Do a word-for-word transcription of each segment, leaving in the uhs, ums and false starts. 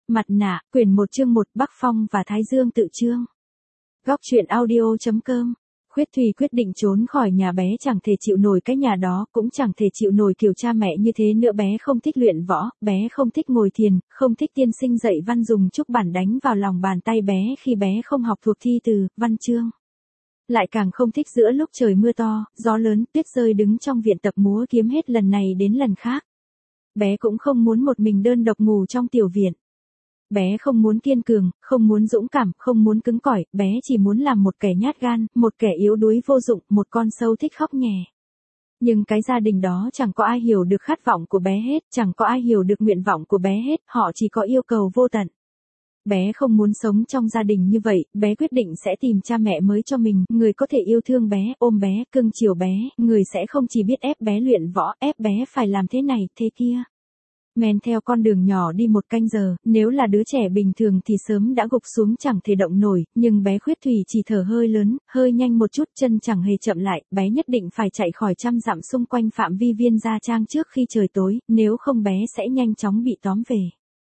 Mặt nạ, quyển một chương một Bắc Phong và Thái Dương tự chương. Góc truyện audio.com. Khuyết Thùy quyết định trốn khỏi nhà, bé chẳng thể chịu nổi cái nhà đó, cũng chẳng thể chịu nổi kiểu cha mẹ như thế nữa. Bé không thích luyện võ, bé không thích ngồi thiền, không thích tiên sinh dạy văn dùng trúc bản đánh vào lòng bàn tay bé khi bé không học thuộc thi từ, văn chương. Lại càng không thích giữa lúc trời mưa to, gió lớn, tuyết rơi đứng trong viện tập múa kiếm hết lần này đến lần khác. Bé cũng không muốn một mình đơn độc ngủ trong tiểu viện. Bé không muốn kiên cường, không muốn dũng cảm, không muốn cứng cỏi, bé chỉ muốn làm một kẻ nhát gan, một kẻ yếu đuối vô dụng, một con sâu thích khóc nhè. Nhưng cái gia đình đó chẳng có ai hiểu được khát vọng của bé hết, chẳng có ai hiểu được nguyện vọng của bé hết, họ chỉ có yêu cầu vô tận. Bé không muốn sống trong gia đình như vậy, bé quyết định sẽ tìm cha mẹ mới cho mình, người có thể yêu thương bé, ôm bé, cưng chiều bé, người sẽ không chỉ biết ép bé luyện võ, ép bé phải làm thế này, thế kia. Men theo con đường nhỏ đi một canh giờ, nếu là đứa trẻ bình thường thì sớm đã gục xuống chẳng thể động nổi, nhưng bé Khuyết Thùy chỉ thở hơi lớn, hơi nhanh một chút, chân chẳng hề chậm lại, bé nhất định phải chạy khỏi trăm dặm xung quanh phạm vi Viên Gia Trang trước khi trời tối, nếu không bé sẽ nhanh chóng bị tóm về.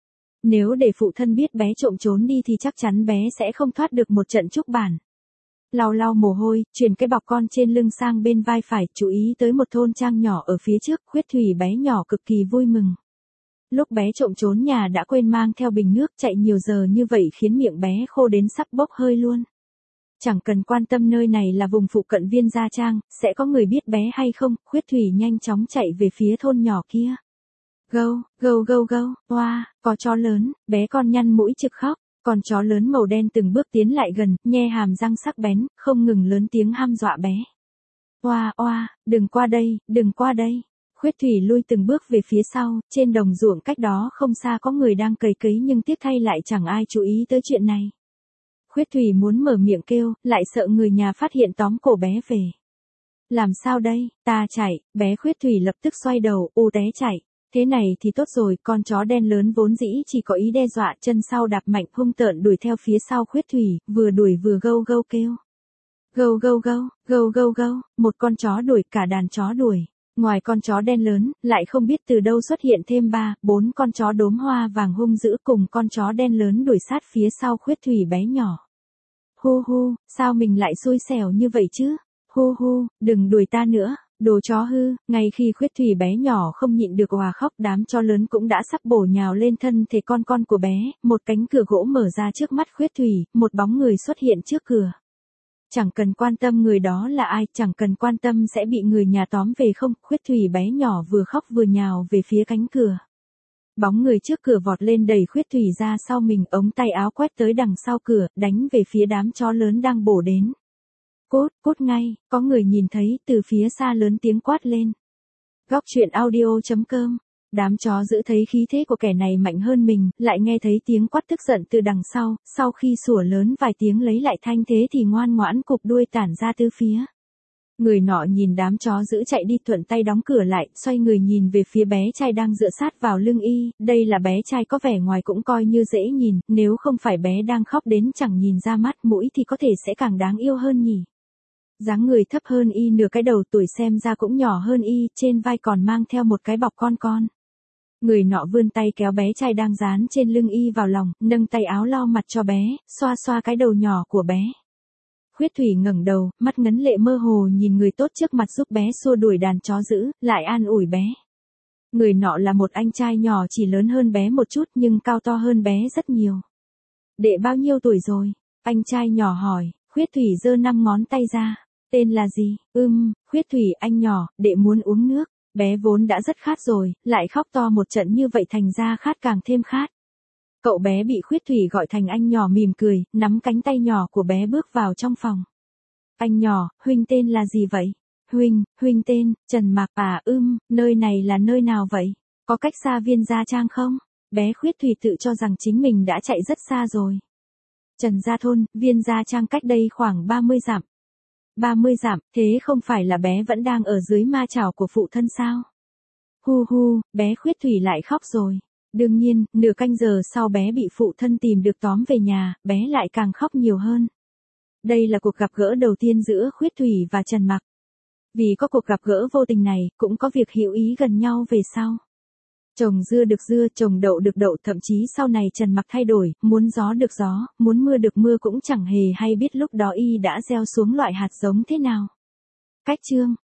Nếu để phụ thân biết bé trộm trốn đi thì chắc chắn bé sẽ không thoát được một trận trúc bản. Lau lau mồ hôi, chuyển cái bọc con trên lưng sang bên vai phải, chú ý tới một thôn trang nhỏ ở phía trước, Khuyết Thùy bé nhỏ cực kỳ vui mừng. Lúc bé trộm trốn nhà đã quên mang theo bình nước, chạy nhiều giờ như vậy khiến miệng bé khô đến sắp bốc hơi luôn. Chẳng cần quan tâm nơi này là vùng phụ cận Viên Gia Trang, sẽ có người biết bé hay không, Khuyết Thùy nhanh chóng chạy về phía thôn nhỏ kia. Gâu, gâu gâu gâu, oa, có chó lớn, bé con nhăn mũi trực khóc, con chó lớn màu đen từng bước tiến lại gần, nhe hàm răng sắc bén, không ngừng lớn tiếng hăm dọa bé. Oa oa, đừng qua đây, đừng qua đây. Khuyết Thùy lui từng bước về phía sau, trên đồng ruộng cách đó không xa có người đang cày cấy nhưng tiếc thay lại chẳng ai chú ý tới chuyện này. Khuyết Thùy muốn mở miệng kêu, lại sợ người nhà phát hiện tóm cổ bé về. Làm sao đây, ta chạy, bé Khuyết Thùy lập tức xoay đầu, u té chạy. Thế này thì tốt rồi, con chó đen lớn vốn dĩ chỉ có ý đe dọa, chân sau đạp mạnh hung tợn đuổi theo phía sau Khuyết Thùy, vừa đuổi vừa gâu gâu kêu. Gâu gâu gâu, gâu gâu gâu, một con chó đuổi, cả đàn chó đuổi. Ngoài con chó đen lớn, lại không biết từ đâu xuất hiện thêm ba, bốn con chó đốm hoa vàng hung dữ cùng con chó đen lớn đuổi sát phía sau Khuyết Thùy bé nhỏ. Hu hu, sao mình lại xui xẻo như vậy chứ? Hu hu, đừng đuổi ta nữa, đồ chó hư. Ngay khi Khuyết Thùy bé nhỏ không nhịn được òa khóc, đám chó lớn cũng đã sắp bổ nhào lên thân thể con con của bé, một cánh cửa gỗ mở ra trước mắt Khuyết Thùy, một bóng người xuất hiện trước cửa. Chẳng cần quan tâm người đó là ai, chẳng cần quan tâm sẽ bị người nhà tóm về không, Khuyết Thùy bé nhỏ vừa khóc vừa nhào về phía cánh cửa. Bóng người trước cửa vọt lên đẩy Khuyết Thùy ra sau mình, ống tay áo quét tới đằng sau cửa, đánh về phía đám chó lớn đang bổ đến. Cút, cút ngay, có người nhìn thấy, từ phía xa lớn tiếng quát lên. Góc truyện audio.com. Đám chó giữ thấy khí thế của kẻ này mạnh hơn mình, lại nghe thấy tiếng quát tức giận từ đằng sau, sau khi sủa lớn vài tiếng lấy lại thanh thế thì ngoan ngoãn cụp đuôi tản ra tứ phía. Người nọ nhìn đám chó giữ chạy đi thuận tay đóng cửa lại, xoay người nhìn về phía bé trai đang dựa sát vào lưng y, đây là bé trai có vẻ ngoài cũng coi như dễ nhìn, nếu không phải bé đang khóc đến chẳng nhìn ra mắt mũi thì có thể sẽ càng đáng yêu hơn nhỉ. Dáng người thấp hơn y nửa cái đầu, tuổi xem ra cũng nhỏ hơn y, trên vai còn mang theo một cái bọc con con. Người nọ vươn tay kéo bé trai đang dán trên lưng y vào lòng, nâng tay áo lau mặt cho bé, xoa xoa cái đầu nhỏ của bé. Khuyết Thùy ngẩng đầu, mắt ngấn lệ mơ hồ nhìn người tốt trước mặt giúp bé xua đuổi đàn chó dữ, lại an ủi bé. Người nọ là một anh trai nhỏ chỉ lớn hơn bé một chút nhưng cao to hơn bé rất nhiều. Đệ bao nhiêu tuổi rồi? Anh trai nhỏ hỏi. Khuyết Thùy giơ năm ngón tay ra. Tên là gì? Ưm, Khuyết Thùy anh nhỏ, đệ muốn uống nước. Bé vốn đã rất khát rồi, lại khóc to một trận như vậy thành ra khát càng thêm khát. Cậu bé bị Khuyết Thùy gọi thành anh nhỏ mỉm cười, nắm cánh tay nhỏ của bé bước vào trong phòng. Anh nhỏ, huynh tên là gì vậy? Huynh, huynh tên, Trần Mạc à ưm, nơi này là nơi nào vậy? Có cách xa Viên Gia Trang không? Bé Khuyết Thùy tự cho rằng chính mình đã chạy rất xa rồi. Trần Gia Thôn, Viên Gia Trang cách đây khoảng ba mươi dặm. ba mươi dặm, thế không phải là bé vẫn đang ở dưới ma chảo của phụ thân sao? Hu hu, bé Khuyết Thùy lại khóc rồi. Đương nhiên, nửa canh giờ sau bé bị phụ thân tìm được tóm về nhà, bé lại càng khóc nhiều hơn. Đây là cuộc gặp gỡ đầu tiên giữa Khuyết Thùy và Trần Mạc. Vì có cuộc gặp gỡ vô tình này, cũng có việc hữu ý gần nhau về sau. Trồng dưa được dưa, trồng đậu được đậu, thậm chí sau này Trần Mặc thay đổi, muốn gió được gió, muốn mưa được mưa cũng chẳng hề hay biết lúc đó y đã gieo xuống loại hạt giống thế nào. Cách chương